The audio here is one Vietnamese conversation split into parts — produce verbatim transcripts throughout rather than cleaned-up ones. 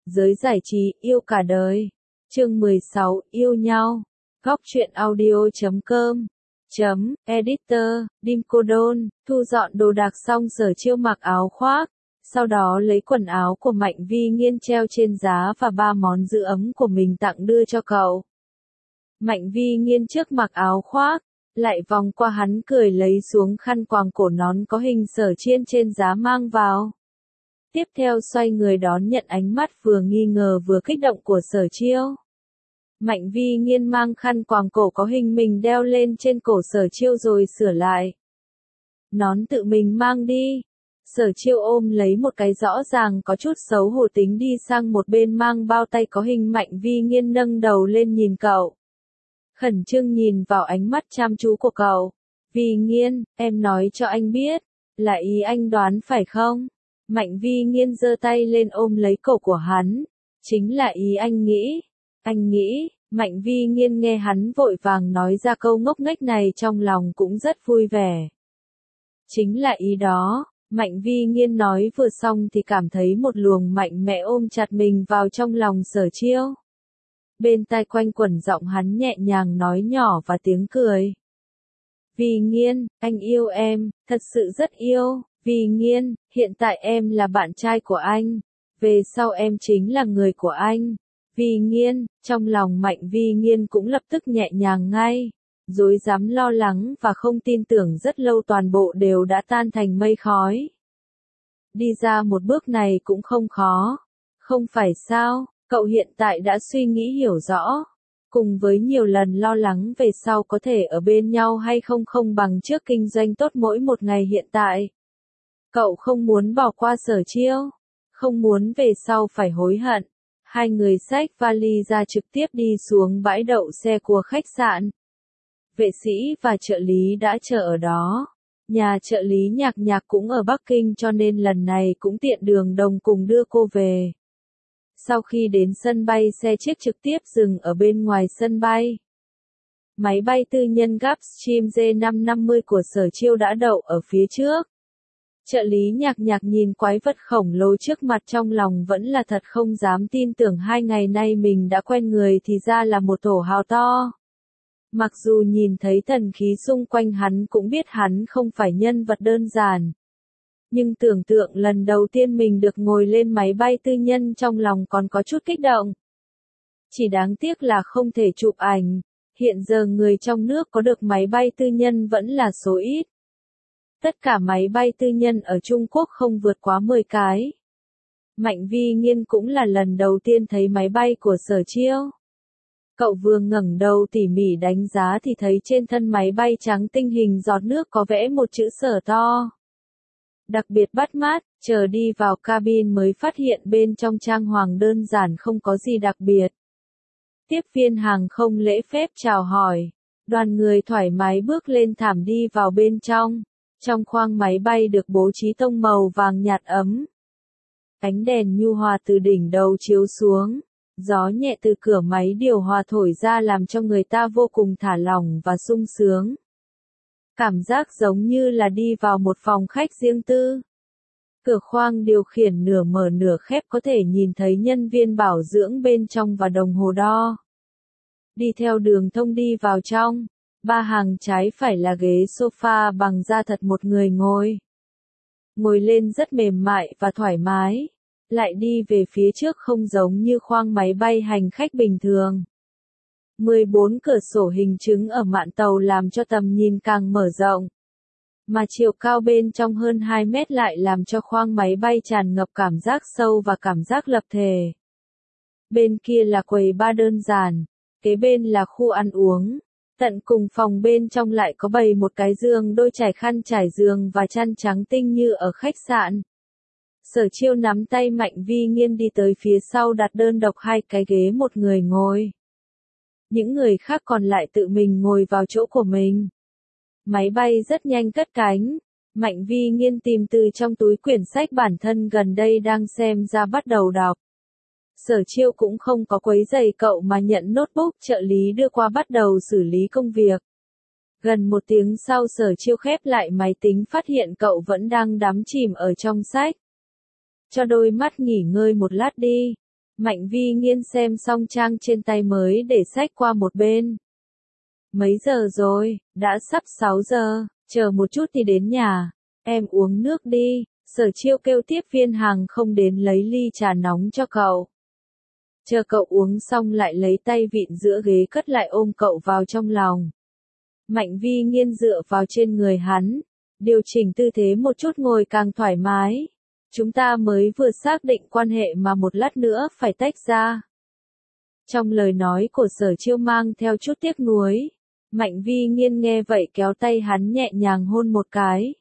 Giới giải trí, yêu cả đời. Chương mười sáu, yêu nhau. Góc truyện audio chấm com. Chấm, editor, Đinh Cô Đôn, thu dọn đồ đạc xong Sở Chiêu mặc áo khoác, sau đó lấy quần áo của Mạnh Vi Nghiên treo trên giá và ba món giữ ấm của mình tặng đưa cho cậu. Mạnh Vi Nghiên trước mặc áo khoác, lại vòng qua hắn cười lấy xuống khăn quàng cổ nón có hình Sở Chiên trên giá mang vào. Tiếp theo xoay người đón nhận ánh mắt vừa nghi ngờ vừa kích động của Sở Chiêu. Mạnh Vi Nghiên mang khăn quàng cổ có hình mình đeo lên trên cổ Sở Chiêu rồi sửa lại. Nón tự mình mang đi. Sở Chiêu ôm lấy một cái rõ ràng có chút xấu hổ tính đi sang một bên mang bao tay có hình Mạnh Vi Nghiên nâng đầu lên nhìn cậu. Khẩn trương nhìn vào ánh mắt chăm chú của cậu. Vi Nghiên, em nói cho anh biết, là ý anh đoán phải không? Mạnh Vi Nghiên giơ tay lên ôm lấy cổ của hắn. Chính là ý anh nghĩ. Anh nghĩ, Mạnh Vi Nghiên nghe hắn vội vàng nói ra câu ngốc nghếch này trong lòng cũng rất vui vẻ. Chính là ý đó, Mạnh Vi Nghiên nói vừa xong thì cảm thấy một luồng mạnh mẽ ôm chặt mình vào trong lòng Sở Chiêu. Bên tai quanh quẩn giọng hắn nhẹ nhàng nói nhỏ và tiếng cười. Vi Nghiên, anh yêu em, thật sự rất yêu. Vi Nghiên, hiện tại em là bạn trai của anh, về sau em chính là người của anh. Vi Nghiên, trong lòng Mạnh Vi Nghiên cũng lập tức nhẹ nhàng ngay, rối rắm lo lắng và không tin tưởng rất lâu toàn bộ đều đã tan thành mây khói. Đi ra một bước này cũng không khó, không phải sao, cậu hiện tại đã suy nghĩ hiểu rõ, cùng với nhiều lần lo lắng về sau có thể ở bên nhau hay không không bằng trước kinh doanh tốt mỗi một ngày hiện tại. Cậu không muốn bỏ qua Sở Chiêu, không muốn về sau phải hối hận. Hai người xách vali ra trực tiếp đi xuống bãi đậu xe của khách sạn. Vệ sĩ và trợ lý đã chờ ở đó. Nhà trợ lý Nhạc Nhạc cũng ở Bắc Kinh cho nên lần này cũng tiện đường đồng cùng đưa cô về. Sau khi đến sân bay xe chiếc trực tiếp dừng ở bên ngoài sân bay. Máy bay tư nhân Gulfstream G năm năm mươi của Sở Chiêu đã đậu ở phía trước. Trợ lý Nhạc Nhạc nhìn quái vật khổng lồ trước mặt trong lòng vẫn là thật không dám tin tưởng hai ngày nay mình đã quen người thì ra là một thổ hào to. Mặc dù nhìn thấy thần khí xung quanh hắn cũng biết hắn không phải nhân vật đơn giản. Nhưng tưởng tượng lần đầu tiên mình được ngồi lên máy bay tư nhân trong lòng còn có chút kích động. Chỉ đáng tiếc là không thể chụp ảnh, hiện giờ người trong nước có được máy bay tư nhân vẫn là số ít. Tất cả máy bay tư nhân ở Trung Quốc không vượt quá mười cái. Mạnh Vi Nghiên cũng là lần đầu tiên thấy máy bay của Sở Chiêu. Cậu vừa ngẩng đầu tỉ mỉ đánh giá thì thấy trên thân máy bay trắng tinh hình giọt nước có vẽ một chữ Sở to. Đặc biệt bắt mắt, chờ đi vào cabin mới phát hiện bên trong trang hoàng đơn giản không có gì đặc biệt. Tiếp viên hàng không lễ phép chào hỏi. Đoàn người thoải mái bước lên thảm đi vào bên trong. Trong khoang máy bay được bố trí tông màu vàng nhạt ấm. Ánh đèn nhu hòa từ đỉnh đầu chiếu xuống. Gió nhẹ từ cửa máy điều hòa thổi ra làm cho người ta vô cùng thả lỏng và sung sướng. Cảm giác giống như là đi vào một phòng khách riêng tư. Cửa khoang điều khiển nửa mở nửa khép có thể nhìn thấy nhân viên bảo dưỡng bên trong và đồng hồ đo. Đi theo đường thông đi vào trong. Ba hàng trái phải là ghế sofa bằng da thật một người ngồi. Ngồi lên rất mềm mại và thoải mái. Lại đi về phía trước không giống như khoang máy bay hành khách bình thường. mười bốn cửa sổ hình trứng ở mạn tàu làm cho tầm nhìn càng mở rộng. Mà chiều cao bên trong hơn hai mét lại làm cho khoang máy bay tràn ngập cảm giác sâu và cảm giác lập thể. Bên kia là quầy bar đơn giản, kế bên là khu ăn uống. Tận cùng phòng bên trong lại có bày một cái giường đôi trải khăn trải giường và chăn trắng tinh như ở khách sạn. Sở Chiêu nắm tay Mạnh Vi Nghiên đi tới phía sau đặt đơn độc hai cái ghế một người ngồi. Những người khác còn lại tự mình ngồi vào chỗ của mình. Máy bay rất nhanh cất cánh. Mạnh Vi Nghiên tìm từ trong túi quyển sách bản thân gần đây đang xem ra bắt đầu đọc. Sở Chiêu cũng không có quấy rầy cậu mà nhận notebook trợ lý đưa qua bắt đầu xử lý công việc. Gần một tiếng sau Sở Chiêu khép lại máy tính phát hiện cậu vẫn đang đắm chìm ở trong sách. Cho đôi mắt nghỉ ngơi một lát đi. Mạnh Vi Nghiên xem xong trang trên tay mới để sách qua một bên. Mấy giờ rồi, đã sắp sáu giờ, chờ một chút thì đến nhà, em uống nước đi, Sở Chiêu kêu tiếp viên hàng không đến lấy ly trà nóng cho cậu. Chờ cậu uống xong lại lấy tay vịn giữa ghế cất lại ôm cậu vào trong lòng. Mạnh Vi Nghiên dựa vào trên người hắn, điều chỉnh tư thế một chút ngồi càng thoải mái. Chúng ta mới vừa xác định quan hệ mà một lát nữa phải tách ra. Trong lời nói của Sở Chiêu mang theo chút tiếc nuối. Mạnh Vi Nghiên nghe vậy kéo tay hắn nhẹ nhàng hôn một cái.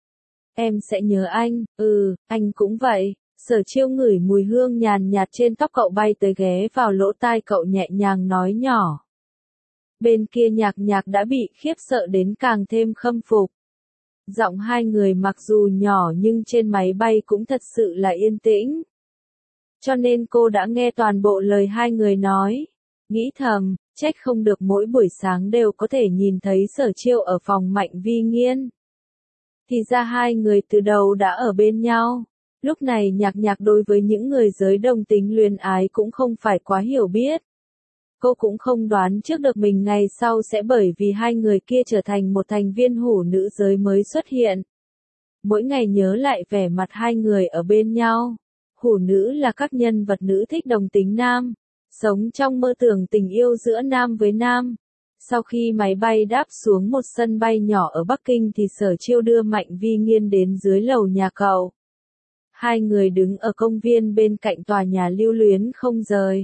Em sẽ nhớ anh, ừ, anh cũng vậy. Sở Chiêu ngửi mùi hương nhàn nhạt trên tóc cậu bay tới ghé vào lỗ tai cậu nhẹ nhàng nói nhỏ. Bên kia Nhạc Nhạc đã bị khiếp sợ đến càng thêm khâm phục. Giọng hai người mặc dù nhỏ nhưng trên máy bay cũng thật sự là yên tĩnh. Cho nên cô đã nghe toàn bộ lời hai người nói. Nghĩ thầm, trách không được mỗi buổi sáng đều có thể nhìn thấy Sở Chiêu ở phòng Mạnh Vi Nghiên. Thì ra hai người từ đầu đã ở bên nhau. Lúc này Nhạc Nhạc đối với những người giới đồng tính luyến ái cũng không phải quá hiểu biết. Cô cũng không đoán trước được mình ngày sau sẽ bởi vì hai người kia trở thành một thành viên hủ nữ giới mới xuất hiện. Mỗi ngày nhớ lại vẻ mặt hai người ở bên nhau. Hủ nữ là các nhân vật nữ thích đồng tính nam, sống trong mơ tưởng tình yêu giữa nam với nam. Sau khi máy bay đáp xuống một sân bay nhỏ ở Bắc Kinh thì Sở Chiêu đưa Mạnh Vi Nghiên đến dưới lầu nhà cậu. Hai người đứng ở công viên bên cạnh tòa nhà lưu luyến không rời.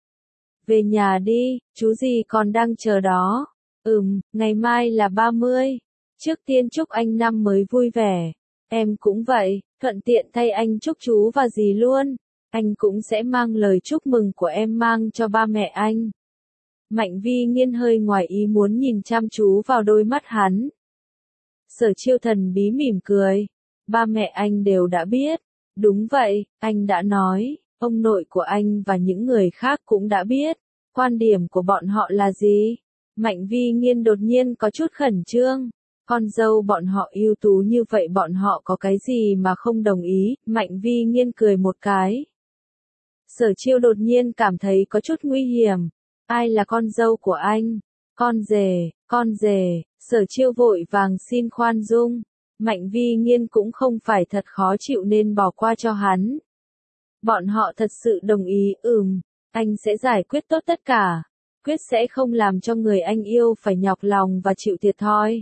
Về nhà đi, chú gì còn đang chờ đó. Ừm, ngày mai là ba mươi. Trước tiên chúc anh năm mới vui vẻ. Em cũng vậy, thuận tiện thay anh chúc chú và dì luôn. Anh cũng sẽ mang lời chúc mừng của em mang cho ba mẹ anh. Mạnh Vi Nghiên hơi ngoài ý muốn nhìn chăm chú vào đôi mắt hắn. Sở Chiêu thần bí mỉm cười. Ba mẹ anh đều đã biết. Đúng vậy, anh đã nói, ông nội của anh và những người khác cũng đã biết. Quan điểm của bọn họ là gì? Mạnh Vi Nghiên đột nhiên có chút khẩn trương. Con dâu bọn họ ưu tú như vậy bọn họ có cái gì mà không đồng ý? Mạnh Vi Nghiên cười một cái. Sở Chiêu đột nhiên cảm thấy có chút nguy hiểm. Ai là con dâu của anh? Con rể, con rể. Sở Chiêu vội vàng xin khoan dung. Mạnh Vi Nghiên cũng không phải thật khó chịu nên bỏ qua cho hắn. Bọn họ thật sự đồng ý, ừm, anh sẽ giải quyết tốt tất cả. Quyết sẽ không làm cho người anh yêu phải nhọc lòng và chịu thiệt thòi.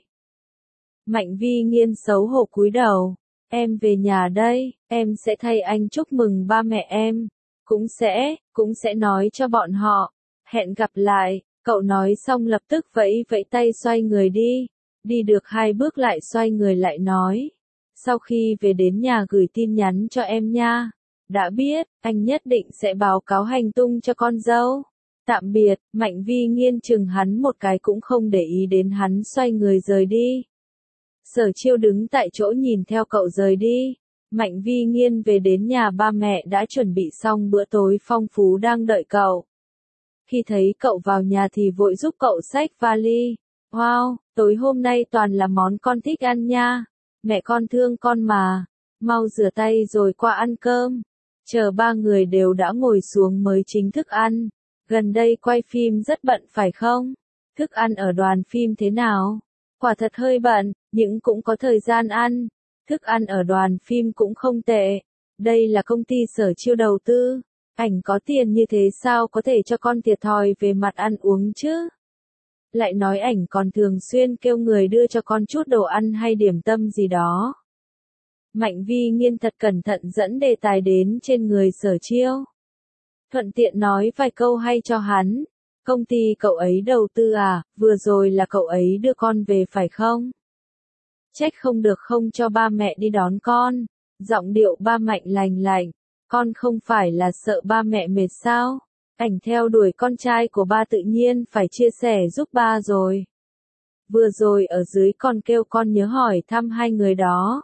Mạnh Vi Nghiên xấu hổ cúi đầu. Em về nhà đây, em sẽ thay anh chúc mừng ba mẹ em. Cũng sẽ, cũng sẽ nói cho bọn họ. Hẹn gặp lại, cậu nói xong lập tức vẫy vẫy tay xoay người đi. Đi được hai bước lại xoay người lại nói. Sau khi về đến nhà gửi tin nhắn cho em nha. Đã biết, anh nhất định sẽ báo cáo hành tung cho con dâu. Tạm biệt, Mạnh Vi Nghiên chừng hắn một cái cũng không để ý đến hắn xoay người rời đi. Sở Chiêu đứng tại chỗ nhìn theo cậu rời đi. Mạnh Vi Nghiên về đến nhà ba mẹ đã chuẩn bị xong bữa tối phong phú đang đợi cậu. Khi thấy cậu vào nhà thì vội giúp cậu xách vali. Wow, tối hôm nay toàn là món con thích ăn nha. Mẹ con thương con mà. Mau rửa tay rồi qua ăn cơm. Chờ ba người đều đã ngồi xuống mới chính thức ăn. Gần đây quay phim rất bận phải không? Thức ăn ở đoàn phim thế nào? Quả thật hơi bận, nhưng cũng có thời gian ăn. Thức ăn ở đoàn phim cũng không tệ. Đây là công ty Sở Chiêu đầu tư. Ảnh có tiền như thế sao có thể cho con thiệt thòi về mặt ăn uống chứ? Lại nói ảnh còn thường xuyên kêu người đưa cho con chút đồ ăn hay điểm tâm gì đó. Mạnh Vi Nghiên thật cẩn thận dẫn đề tài đến trên người Sở Chiêu. Thuận tiện nói vài câu hay cho hắn. Công ty cậu ấy đầu tư à, vừa rồi là cậu ấy đưa con về phải không? Trách không được không cho ba mẹ đi đón con. Giọng điệu ba Mạnh lành lạnh. Con không phải là sợ ba mẹ mệt sao? Ảnh theo đuổi con trai của ba tự nhiên phải chia sẻ giúp ba rồi. Vừa rồi ở dưới con kêu con nhớ hỏi thăm hai người đó.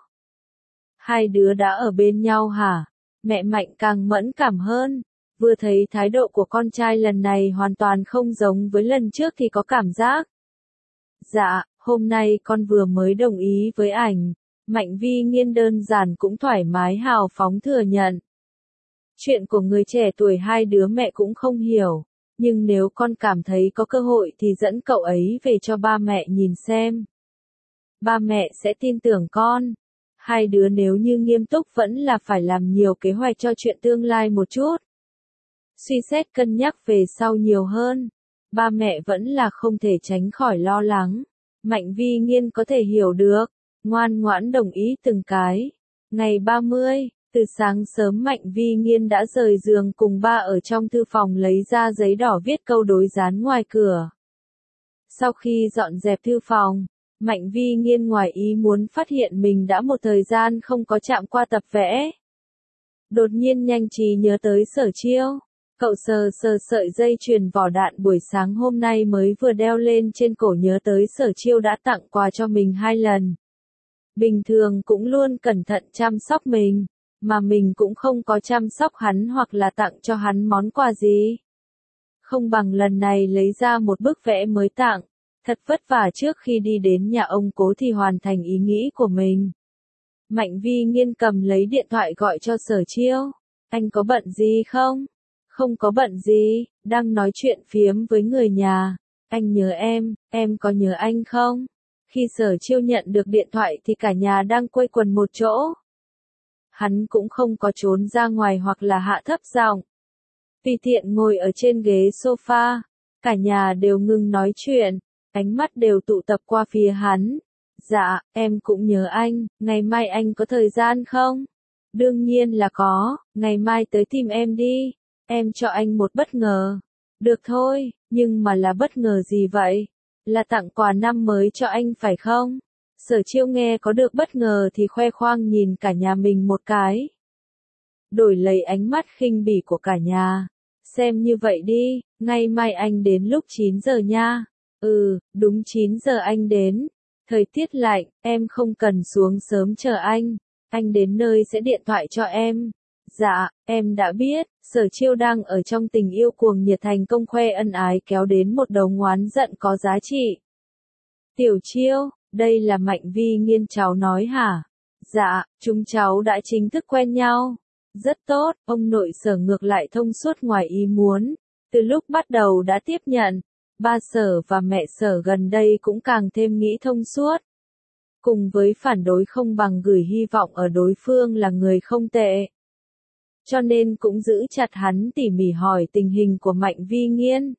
Hai đứa đã ở bên nhau hả? Mẹ Mạnh càng mẫn cảm hơn. Vừa thấy thái độ của con trai lần này hoàn toàn không giống với lần trước thì có cảm giác. Dạ, hôm nay con vừa mới đồng ý với ảnh. Mạnh Vi Nghiên đơn giản cũng thoải mái hào phóng thừa nhận. Chuyện của người trẻ tuổi hai đứa mẹ cũng không hiểu. Nhưng nếu con cảm thấy có cơ hội thì dẫn cậu ấy về cho ba mẹ nhìn xem. Ba mẹ sẽ tin tưởng con. Hai đứa nếu như nghiêm túc vẫn là phải làm nhiều kế hoạch cho chuyện tương lai một chút. Suy xét cân nhắc về sau nhiều hơn. Ba mẹ vẫn là không thể tránh khỏi lo lắng. Mạnh Vi Nghiên có thể hiểu được. Ngoan ngoãn đồng ý từng cái. Ngày ba mươi, từ sáng sớm Mạnh Vi Nghiên đã rời giường cùng ba ở trong thư phòng lấy ra giấy đỏ viết câu đối dán ngoài cửa. Sau khi dọn dẹp thư phòng, Mạnh Vi Nghiên ngoài ý muốn phát hiện mình đã một thời gian không có chạm qua tập vẽ. Đột nhiên nhanh trí nhớ tới Sở Chiêu. Cậu sờ sờ sợi dây chuyền vỏ đạn buổi sáng hôm nay mới vừa đeo lên trên cổ, nhớ tới Sở Chiêu đã tặng quà cho mình hai lần. Bình thường cũng luôn cẩn thận chăm sóc mình, mà mình cũng không có chăm sóc hắn hoặc là tặng cho hắn món quà gì. Không bằng lần này lấy ra một bức vẽ mới tặng, thật vất vả trước khi đi đến nhà ông Cố thì hoàn thành ý nghĩ của mình. Mạnh Vi Nghiên cầm lấy điện thoại gọi cho Sở Chiêu. Anh có bận gì không? Không có bận gì, đang nói chuyện phiếm với người nhà. Anh nhớ em, em có nhớ anh không? Khi Sở Chiêu nhận được điện thoại thì cả nhà đang quây quần một chỗ. Hắn cũng không có trốn ra ngoài hoặc là hạ thấp giọng. Tùy tiện ngồi ở trên ghế sofa, cả nhà đều ngừng nói chuyện, ánh mắt đều tụ tập qua phía hắn. Dạ, em cũng nhớ anh, ngày mai anh có thời gian không? Đương nhiên là có, ngày mai tới tìm em đi, em cho anh một bất ngờ. Được thôi, nhưng mà là bất ngờ gì vậy? Là tặng quà năm mới cho anh phải không? Sở Chiêu nghe có được bất ngờ thì khoe khoang nhìn cả nhà mình một cái. Đổi lấy ánh mắt khinh bỉ của cả nhà. Xem như vậy đi, ngày mai anh đến lúc chín giờ nha. Ừ, đúng chín giờ anh đến. Thời tiết lạnh, em không cần xuống sớm chờ anh. Anh đến nơi sẽ điện thoại cho em. Dạ, em đã biết. Sở Chiêu đang ở trong tình yêu cuồng nhiệt, thành công khoe ân ái kéo đến một đầu ngoán giận có giá trị. Tiểu Chiêu, đây là Mạnh Vi Nghiên cháu nói hả? Dạ, chúng cháu đã chính thức quen nhau. Rất tốt, ông nội Sở ngược lại thông suốt ngoài ý muốn. Từ lúc bắt đầu đã tiếp nhận, ba Sở và mẹ Sở gần đây cũng càng thêm nghĩ thông suốt. Cùng với phản đối không bằng gửi hy vọng ở đối phương là người không tệ. Cho nên cũng giữ chặt hắn tỉ mỉ hỏi tình hình của Mạnh Vi Nghiên.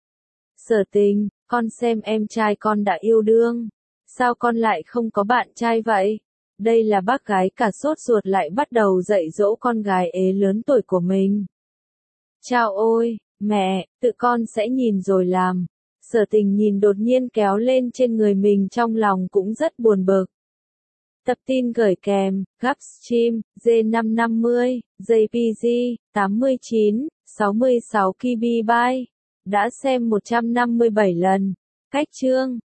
Sở Tình, con xem em trai con đã yêu đương. Sao con lại không có bạn trai vậy? Đây là bác gái cả sốt ruột lại bắt đầu dạy dỗ con gái ế lớn tuổi của mình. Chao ôi, mẹ, tự con sẽ nhìn rồi làm. Sở Tình nhìn đột nhiên kéo lên trên người mình trong lòng cũng rất buồn bực. Tập tin gửi kèm, Gapstream, G năm năm mươi, J P G, tám mươi chín, sáu mươi sáu ki bi byte. Đã xem một trăm năm mươi bảy lần. Cách chương.